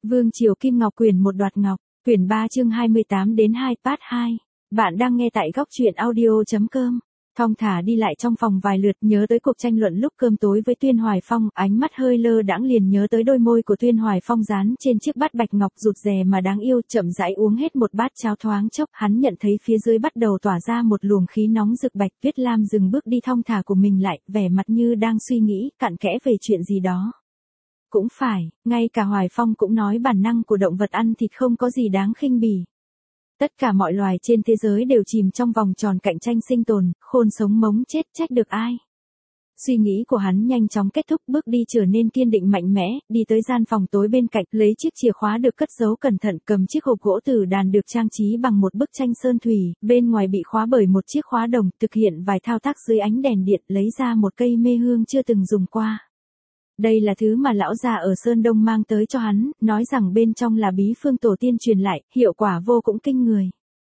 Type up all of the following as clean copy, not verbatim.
Vương Triều Kim Ngọc quyển 1 Đoạt Ngọc, quyển 3 chương 28 đến 2 part 2. Bạn đang nghe tại góc truyện audio.com. Thong thả đi lại trong phòng vài lượt, nhớ tới cuộc tranh luận lúc cơm tối với Tuyên Hoài Phong, ánh mắt hơi lơ đãng liền nhớ tới đôi môi của Tuyên Hoài Phong dán trên chiếc bát bạch ngọc rụt rè mà đáng yêu, chậm rãi uống hết một bát cháo. Thoáng chốc, hắn nhận thấy phía dưới bắt đầu tỏa ra một luồng khí nóng rực. Bạch Tuyết Lam dừng bước đi thong thả của mình lại, vẻ mặt như đang suy nghĩ cặn kẽ về chuyện gì đó. Cũng phải, ngay cả Hoài Phong cũng nói bản năng của động vật ăn thịt không có gì đáng khinh bỉ. Tất cả mọi loài trên thế giới đều chìm trong vòng tròn cạnh tranh sinh tồn, khôn sống mống chết, trách được ai. Suy nghĩ của hắn nhanh chóng kết thúc, bước đi trở nên kiên định mạnh mẽ, đi tới gian phòng tối bên cạnh, lấy chiếc chìa khóa được cất giấu cẩn thận, cầm chiếc hộp gỗ tử đàn được trang trí bằng một bức tranh sơn thủy, bên ngoài bị khóa bởi một chiếc khóa đồng, thực hiện vài thao tác dưới ánh đèn điện, lấy ra một cây mê hương chưa từng dùng qua. Đây là thứ mà lão già ở Sơn Đông mang tới cho hắn, nói rằng bên trong là bí phương tổ tiên truyền lại, hiệu quả vô cùng kinh người.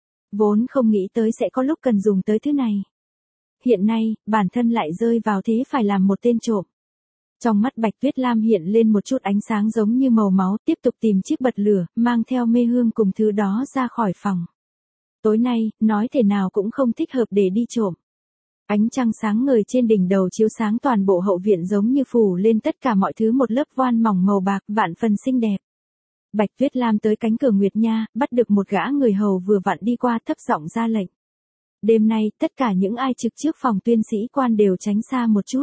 Vốn không nghĩ tới sẽ có lúc cần dùng tới thứ này. Hiện nay, bản thân lại rơi vào thế phải làm một tên trộm. Trong mắt Bạch Tuyết Lam hiện lên một chút ánh sáng giống như màu máu, tiếp tục tìm chiếc bật lửa, mang theo mê hương cùng thứ đó ra khỏi phòng. Tối nay, nói thế nào cũng không thích hợp để đi trộm. Ánh trăng sáng ngời trên đỉnh đầu chiếu sáng toàn bộ hậu viện giống như phủ lên tất cả mọi thứ một lớp voan mỏng màu bạc vạn phần xinh đẹp. Bạch Tuyết Lam tới cánh cửa Nguyệt Nha, bắt được một gã người hầu vừa vặn đi qua, thấp giọng ra lệnh. Đêm nay, tất cả những ai trực trước phòng Tuyên sĩ quan đều tránh xa một chút.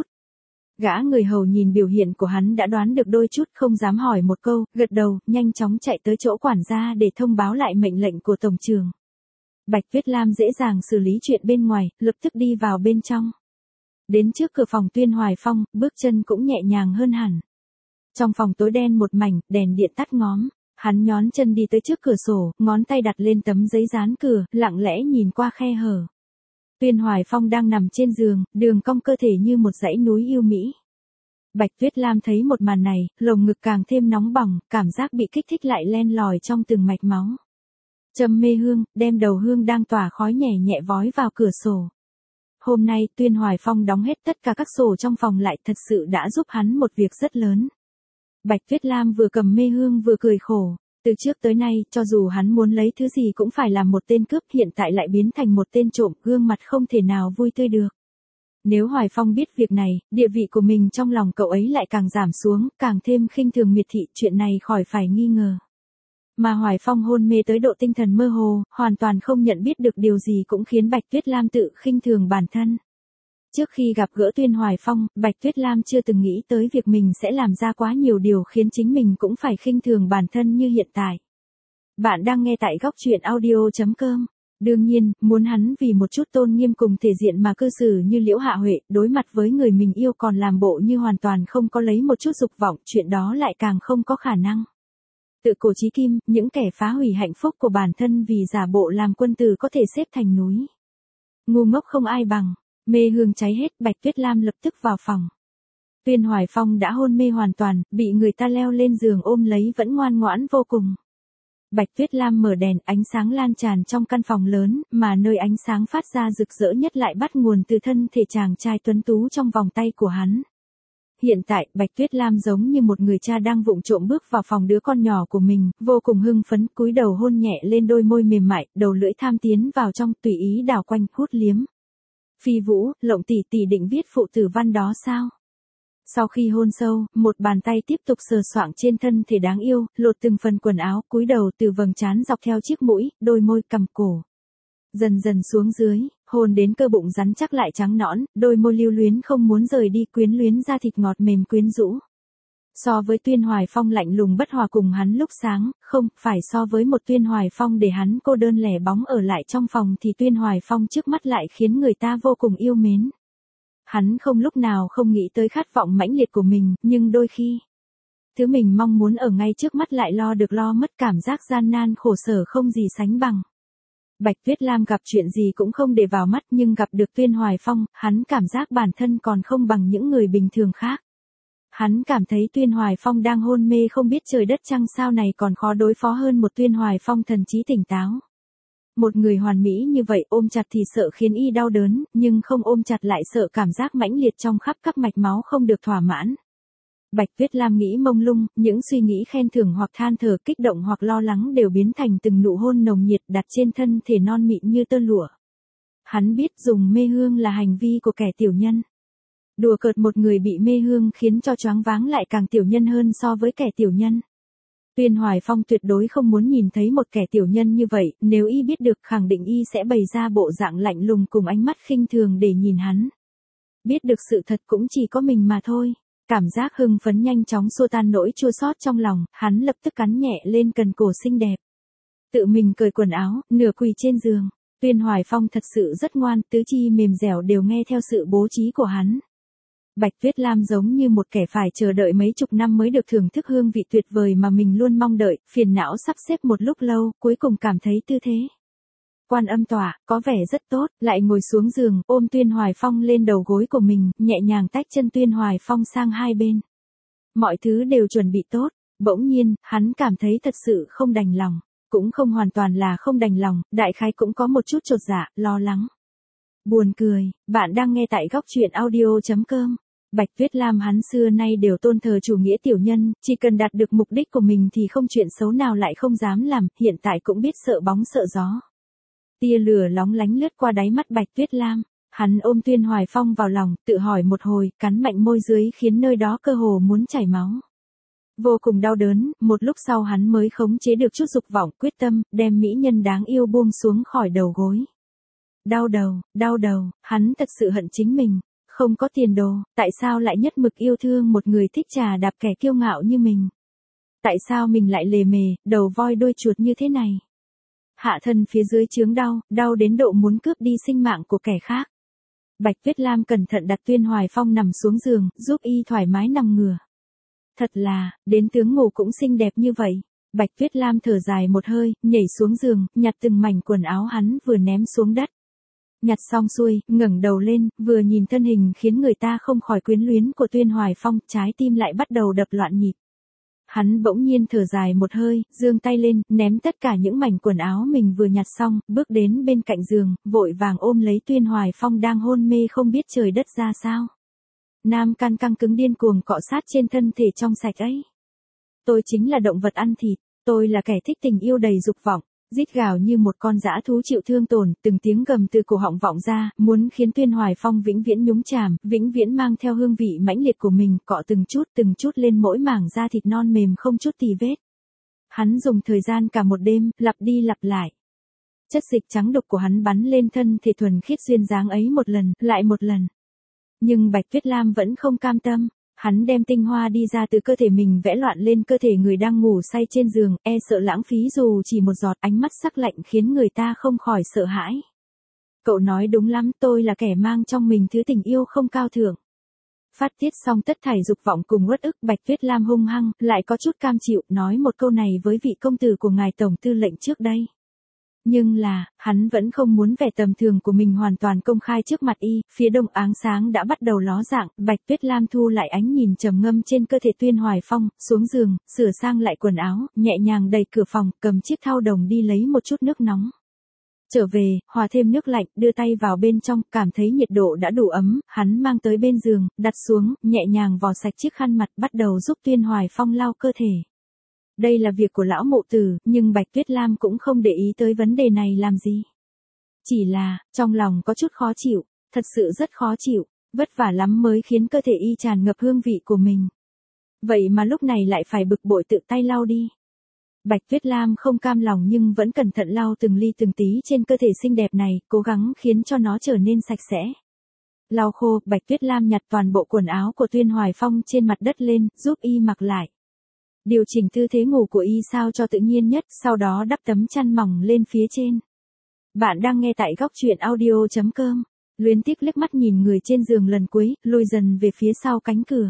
Gã người hầu nhìn biểu hiện của hắn đã đoán được đôi chút, không dám hỏi một câu, gật đầu, nhanh chóng chạy tới chỗ quản gia để thông báo lại mệnh lệnh của tổng trưởng. Bạch Tuyết Lam dễ dàng xử lý chuyện bên ngoài, lập tức đi vào bên trong. Đến trước cửa phòng Tuyên Hoài Phong, bước chân cũng nhẹ nhàng hơn hẳn. Trong phòng tối đen một mảnh, đèn điện tắt ngóm, hắn nhón chân đi tới trước cửa sổ, ngón tay đặt lên tấm giấy dán cửa, lặng lẽ nhìn qua khe hở. Tuyên Hoài Phong đang nằm trên giường, đường cong cơ thể như một dãy núi yêu mỹ. Bạch Tuyết Lam thấy một màn này, lồng ngực càng thêm nóng bỏng, cảm giác bị kích thích lại len lỏi trong từng mạch máu. Châm mê hương, đem đầu hương đang tỏa khói nhẹ nhẹ vói vào cửa sổ. Hôm nay, Tuyên Hoài Phong đóng hết tất cả các sổ trong phòng lại, thật sự đã giúp hắn một việc rất lớn. Bạch Tuyết Lam vừa cầm mê hương vừa cười khổ. Từ trước tới nay, cho dù hắn muốn lấy thứ gì cũng phải làm một tên cướp, hiện tại lại biến thành một tên trộm, gương mặt không thể nào vui tươi được. Nếu Hoài Phong biết việc này, địa vị của mình trong lòng cậu ấy lại càng giảm xuống, càng thêm khinh thường miệt thị, chuyện này khỏi phải nghi ngờ. Mà Hoài Phong hôn mê tới độ tinh thần mơ hồ, hoàn toàn không nhận biết được điều gì cũng khiến Bạch Tuyết Lam tự khinh thường bản thân. Trước khi gặp gỡ Tuyên Hoài Phong, Bạch Tuyết Lam chưa từng nghĩ tới việc mình sẽ làm ra quá nhiều điều khiến chính mình cũng phải khinh thường bản thân như hiện tại. Bạn đang nghe tại góc truyện audio.com. Đương nhiên, muốn hắn vì một chút tôn nghiêm cùng thể diện mà cư xử như Liễu Hạ Huệ, đối mặt với người mình yêu còn làm bộ như hoàn toàn không có lấy một chút dục vọng, chuyện đó lại càng không có khả năng. Tự cổ chí kim, những kẻ phá hủy hạnh phúc của bản thân vì giả bộ làm quân tử có thể xếp thành núi. Ngu ngốc không ai bằng. Mê hương cháy hết, Bạch Tuyết Lam lập tức vào phòng. Tuyên Hoài Phong đã hôn mê hoàn toàn, bị người ta leo lên giường ôm lấy vẫn ngoan ngoãn vô cùng. Bạch Tuyết Lam mở đèn, ánh sáng lan tràn trong căn phòng lớn, mà nơi ánh sáng phát ra rực rỡ nhất lại bắt nguồn từ thân thể chàng trai tuấn tú trong vòng tay của hắn. Hiện tại, Bạch Tuyết Lam giống như một người cha đang vụng trộm bước vào phòng đứa con nhỏ của mình, vô cùng hưng phấn, cúi đầu hôn nhẹ lên đôi môi mềm mại, đầu lưỡi tham tiến vào trong, tùy ý đảo quanh, hút liếm. Phi Vũ, Lộng tỷ tỷ định viết phụ tử văn đó sao? Sau khi hôn sâu, một bàn tay tiếp tục sờ soạng trên thân thể đáng yêu, lột từng phần quần áo, cúi đầu từ vầng trán dọc theo chiếc mũi, đôi môi, cằm cổ. Dần dần xuống dưới, hôn đến cơ bụng rắn chắc lại trắng nõn, đôi môi lưu luyến không muốn rời đi, quyến luyến da thịt ngọt mềm quyến rũ. So với Tuyên Hoài Phong lạnh lùng bất hòa cùng hắn lúc sáng, không, phải so với một Tuyên Hoài Phong để hắn cô đơn lẻ bóng ở lại trong phòng thì Tuyên Hoài Phong trước mắt lại khiến người ta vô cùng yêu mến. Hắn không lúc nào không nghĩ tới khát vọng mãnh liệt của mình, nhưng đôi khi, thứ mình mong muốn ở ngay trước mắt lại lo được lo mất, cảm giác gian nan khổ sở không gì sánh bằng. Bạch Tuyết Lam gặp chuyện gì cũng không để vào mắt, nhưng gặp được Tuyên Hoài Phong, hắn cảm giác bản thân còn không bằng những người bình thường khác. Hắn cảm thấy Tuyên Hoài Phong đang hôn mê không biết trời đất trăng sao này còn khó đối phó hơn một Tuyên Hoài Phong thần trí tỉnh táo. Một người hoàn mỹ như vậy ôm chặt thì sợ khiến y đau đớn, nhưng không ôm chặt lại sợ cảm giác mãnh liệt trong khắp các mạch máu không được thỏa mãn. Bạch Tuyết Lam nghĩ mông lung, những suy nghĩ khen thưởng hoặc than thở, kích động hoặc lo lắng đều biến thành từng nụ hôn nồng nhiệt đặt trên thân thể non mịn như tơ lụa. Hắn biết dùng mê hương là hành vi của kẻ tiểu nhân. Đùa cợt một người bị mê hương khiến cho choáng váng lại càng tiểu nhân hơn so với kẻ tiểu nhân. Tuyên Hoài Phong tuyệt đối không muốn nhìn thấy một kẻ tiểu nhân như vậy, nếu y biết được khẳng định y sẽ bày ra bộ dạng lạnh lùng cùng ánh mắt khinh thường để nhìn hắn. Biết được sự thật cũng chỉ có mình mà thôi. Cảm giác hưng phấn nhanh chóng xua tan nỗi chua xót trong lòng, hắn lập tức cắn nhẹ lên cần cổ xinh đẹp. Tự mình cởi quần áo, nửa quỳ trên giường. Tuyên Hoài Phong thật sự rất ngoan, tứ chi mềm dẻo đều nghe theo sự bố trí của hắn. Bạch Tuyết Lam giống như một kẻ phải chờ đợi mấy chục năm mới được thưởng thức hương vị tuyệt vời mà mình luôn mong đợi, phiền não sắp xếp một lúc lâu, cuối cùng cảm thấy tư thế Quan Âm tọa, có vẻ rất tốt, lại ngồi xuống giường, ôm Tuyên Hoài Phong lên đầu gối của mình, nhẹ nhàng tách chân Tuyên Hoài Phong sang hai bên. Mọi thứ đều chuẩn bị tốt, bỗng nhiên, hắn cảm thấy thật sự không đành lòng, cũng không hoàn toàn là không đành lòng, đại khái cũng có một chút chột dạ, lo lắng. Buồn cười, bạn đang nghe tại góc truyện audio.com. Bạch Tuyết Lam hắn xưa nay đều tôn thờ chủ nghĩa tiểu nhân, chỉ cần đạt được mục đích của mình thì không chuyện xấu nào lại không dám làm, hiện tại cũng biết sợ bóng sợ gió. Tia lửa lóng lánh lướt qua đáy mắt Bạch Tuyết Lam, hắn ôm Tuyên Hoài Phong vào lòng, tự hỏi một hồi, cắn mạnh môi dưới khiến nơi đó cơ hồ muốn chảy máu. Vô cùng đau đớn, một lúc sau hắn mới khống chế được chút dục vọng, quyết tâm, đem mỹ nhân đáng yêu buông xuống khỏi đầu gối. Đau đầu, hắn thật sự hận chính mình, không có tiền đồ, tại sao lại nhất mực yêu thương một người thích trà đạp kẻ kiêu ngạo như mình? Tại sao mình lại lề mề, đầu voi đuôi chuột như thế này? Hạ thân phía dưới chướng đau đến độ muốn cướp đi sinh mạng của kẻ khác. Bạch Tuyết Lam cẩn thận đặt Tuyên Hoài Phong nằm xuống giường, giúp y thoải mái nằm ngửa. Thật là, đến tướng ngủ cũng xinh đẹp như vậy. Bạch Tuyết Lam thở dài một hơi, nhảy xuống giường, nhặt từng mảnh quần áo hắn vừa ném xuống đất. Nhặt xong xuôi, ngẩng đầu lên, vừa nhìn thân hình khiến người ta không khỏi quyến luyến của Tuyên Hoài Phong, trái tim lại bắt đầu đập loạn nhịp. Hắn bỗng nhiên thở dài một hơi, giương tay lên, ném tất cả những mảnh quần áo mình vừa nhặt xong, bước đến bên cạnh giường, vội vàng ôm lấy Tuyên Hoài Phong đang hôn mê không biết trời đất ra sao. Nam can căng cứng điên cuồng cọ sát trên thân thể trong sạch ấy. Tôi chính là động vật ăn thịt, tôi là kẻ thích tình yêu đầy dục vọng. Rít gào như một con dã thú chịu thương tổn, từng tiếng gầm từ cổ họng vọng ra, muốn khiến Tuyên Hoài Phong vĩnh viễn nhúng chàm, vĩnh viễn mang theo hương vị mãnh liệt của mình, cọ từng chút lên mỗi mảng da thịt non mềm không chút tì vết. Hắn dùng thời gian cả một đêm, lặp đi lặp lại. Chất dịch trắng đục của hắn bắn lên thân thể thuần khiết duyên dáng ấy một lần, lại một lần. Nhưng Bạch Tuyết Lam vẫn không cam tâm. Hắn đem tinh hoa đi ra từ cơ thể mình vẽ loạn lên cơ thể người đang ngủ say trên giường, e sợ lãng phí dù chỉ một giọt, ánh mắt sắc lạnh khiến người ta không khỏi sợ hãi. Cậu nói đúng lắm, tôi là kẻ mang trong mình thứ tình yêu không cao thượng. Phát tiết xong tất thảy dục vọng cùng uất ức, Bạch Tuyết Lam hung hăng, lại có chút cam chịu, nói một câu này với vị công tử của ngài tổng tư lệnh trước đây. Nhưng là, hắn vẫn không muốn vẻ tầm thường của mình hoàn toàn công khai trước mặt y, phía đông áng sáng đã bắt đầu ló dạng, Bạch Tuyết Lam thu lại ánh nhìn trầm ngâm trên cơ thể Tuyên Hoài Phong, xuống giường, sửa sang lại quần áo, nhẹ nhàng đẩy cửa phòng, cầm chiếc thau đồng đi lấy một chút nước nóng. Trở về, hòa thêm nước lạnh, đưa tay vào bên trong, cảm thấy nhiệt độ đã đủ ấm, hắn mang tới bên giường, đặt xuống, nhẹ nhàng vò sạch chiếc khăn mặt, bắt đầu giúp Tuyên Hoài Phong lau cơ thể. Đây là việc của lão mộ tử, nhưng Bạch Tuyết Lam cũng không để ý tới vấn đề này làm gì. Chỉ là, trong lòng có chút khó chịu, thật sự rất khó chịu, vất vả lắm mới khiến cơ thể y tràn ngập hương vị của mình. Vậy mà lúc này lại phải bực bội tự tay lau đi. Bạch Tuyết Lam không cam lòng nhưng vẫn cẩn thận lau từng ly từng tí trên cơ thể xinh đẹp này, cố gắng khiến cho nó trở nên sạch sẽ. Lau khô, Bạch Tuyết Lam nhặt toàn bộ quần áo của Tuyên Hoài Phong trên mặt đất lên, giúp y mặc lại. Điều chỉnh tư thế ngủ của y sao cho tự nhiên nhất, sau đó đắp tấm chăn mỏng lên phía trên. Bạn đang nghe tại góc truyện audio.com. Luyến tiếc liếc mắt nhìn người trên giường lần cuối, lùi dần về phía sau cánh cửa.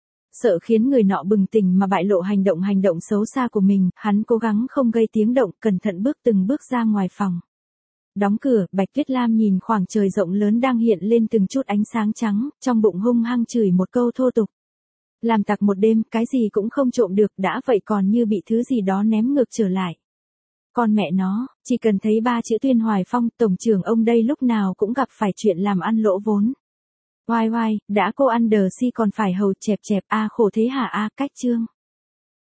Sợ khiến người nọ bừng tỉnh mà bại lộ hành động xấu xa của mình, hắn cố gắng không gây tiếng động, cẩn thận từng bước ra ngoài phòng. Đóng cửa, Bạch Tuyết Lam nhìn khoảng trời rộng lớn đang hiện lên từng chút ánh sáng trắng, trong bụng hung hăng chửi một câu thô tục. Làm tặc một đêm, cái gì cũng không trộm được, đã vậy còn như bị thứ gì đó ném ngược trở lại. Con mẹ nó, chỉ cần thấy ba chữ Tuyên Hoài Phong, tổng trưởng ông đây lúc nào cũng gặp phải chuyện làm ăn lỗ vốn. Oai oai, đã cô ăn đờ si còn phải hầu chẹp chẹp a khổ thế hả a cách chương.